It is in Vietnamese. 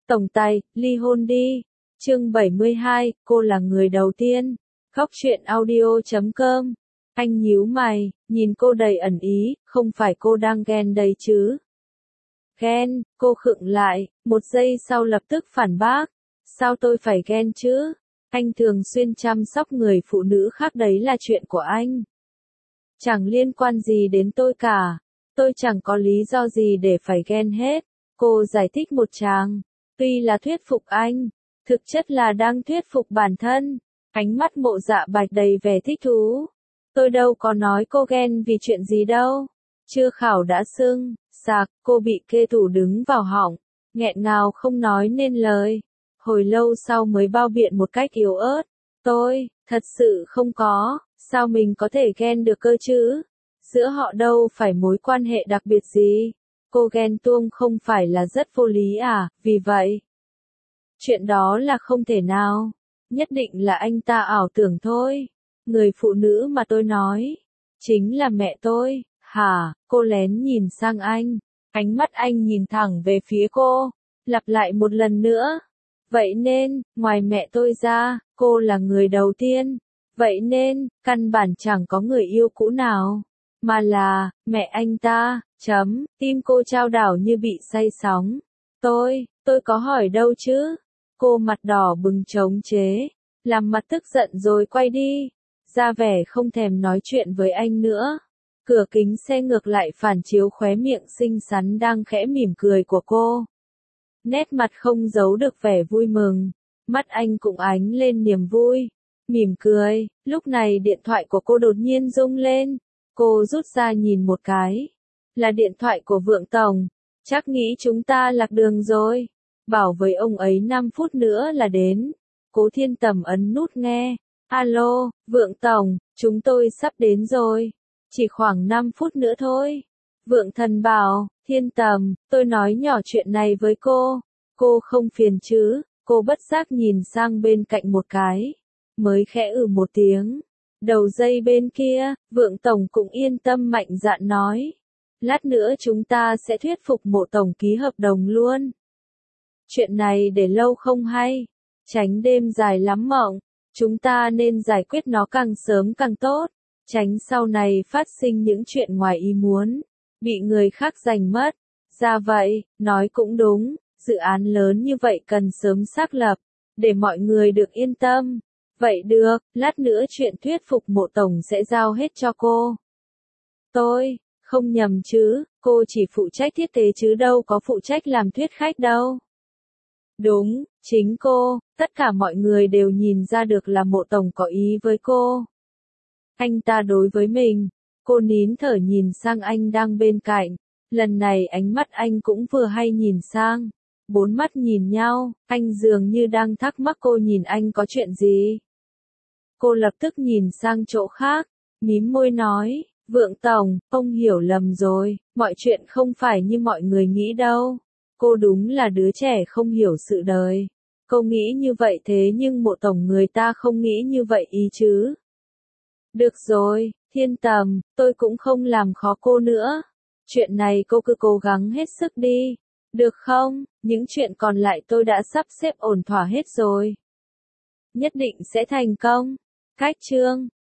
Tổng tài, ly hôn đi. Chương 72, cô là người đầu tiên. Khóc chuyện audio.com. Anh nhíu mày, nhìn cô đầy ẩn ý, không phải cô đang ghen đây chứ? Ghen, cô khựng lại, một giây sau lập tức phản bác. Sao tôi phải ghen chứ? Anh thường xuyên chăm sóc người phụ nữ khác, đấy là chuyện của anh. Chẳng liên quan gì đến tôi cả. Tôi chẳng có lý do gì để phải ghen hết. Cô giải thích một tràng. Tuy là thuyết phục anh, thực chất là đang thuyết phục bản thân. Ánh mắt Mộ Dạ Bạch đầy vẻ thích thú. Tôi đâu có nói cô ghen vì chuyện gì đâu. Chưa khảo đã sưng, sạc, cô bị kê thủ đứng vào họng, nghẹn ngào không nói nên lời. Hồi lâu sau mới bao biện một cách yếu ớt. Tôi, thật sự không có, sao mình có thể ghen được cơ chứ? Giữa họ đâu phải mối quan hệ đặc biệt gì. Cô ghen tuông không phải là rất vô lý à, vì vậy. Chuyện đó là không thể nào. Nhất định là anh ta ảo tưởng thôi. Người phụ nữ mà tôi nói, chính là mẹ tôi. Hả? Cô lén nhìn sang anh. Ánh mắt anh nhìn thẳng về phía cô. Lặp lại một lần nữa. Vậy nên, ngoài mẹ tôi ra, cô là người đầu tiên. Vậy nên, căn bản chẳng có người yêu cũ nào. Mà là, mẹ anh ta, tim cô chao đảo như bị say sóng. Tôi có hỏi đâu chứ? Cô mặt đỏ bừng chống chế, làm mặt tức giận rồi quay đi, ra vẻ không thèm nói chuyện với anh nữa. Cửa kính xe ngược lại phản chiếu khóe miệng xinh xắn đang khẽ mỉm cười của cô. Nét mặt không giấu được vẻ vui mừng, mắt anh cũng ánh lên niềm vui. Mỉm cười, lúc này điện thoại của cô đột nhiên rung lên. Cô rút ra nhìn một cái. Là điện thoại của Vượng Tổng. Chắc nghĩ chúng ta lạc đường rồi. Bảo với ông ấy 5 phút nữa là đến. Cố Thiên Tầm ấn nút nghe. Alo, Vượng Tổng, chúng tôi sắp đến rồi. Chỉ khoảng 5 phút nữa thôi. Vượng Thần bảo, Thiên Tầm, tôi nói nhỏ chuyện này với cô. Cô không phiền chứ? Cô bất giác nhìn sang bên cạnh một cái. Mới khẽ một tiếng. Đầu dây bên kia, Vượng Tổng cũng yên tâm mạnh dạn nói. Lát nữa chúng ta sẽ thuyết phục Mộ Tổng ký hợp đồng luôn. Chuyện này để lâu không hay. Tránh đêm dài lắm mộng. Chúng ta nên giải quyết nó càng sớm càng tốt. Tránh sau này phát sinh những chuyện ngoài ý muốn. Bị người khác giành mất. Ra vậy, nói cũng đúng. Dự án lớn như vậy cần sớm xác lập. Để mọi người được yên tâm. Vậy được, lát nữa chuyện thuyết phục Mộ Tổng sẽ giao hết cho cô. Tôi, không nhầm chứ, cô chỉ phụ trách thiết kế chứ đâu có phụ trách làm thuyết khách đâu. Đúng, chính cô, tất cả mọi người đều nhìn ra được là Mộ Tổng có ý với cô. Anh ta đối với mình, cô nín thở nhìn sang anh đang bên cạnh, lần này ánh mắt anh cũng vừa hay nhìn sang. Bốn mắt nhìn nhau, anh dường như đang thắc mắc cô nhìn anh có chuyện gì. Cô lập tức nhìn sang chỗ khác, mím môi nói, Vượng Tổng, ông hiểu lầm rồi, mọi chuyện không phải như mọi người nghĩ đâu. Cô đúng là đứa trẻ không hiểu sự đời. Cô nghĩ như vậy thế nhưng Mộ Tổng người ta không nghĩ như vậy ý chứ. Được rồi, Thiên Tầm, tôi cũng không làm khó cô nữa. Chuyện này cô cứ cố gắng hết sức đi. Được không? Những chuyện còn lại tôi đã sắp xếp ổn thỏa hết rồi. Nhất định sẽ thành công. Cách chương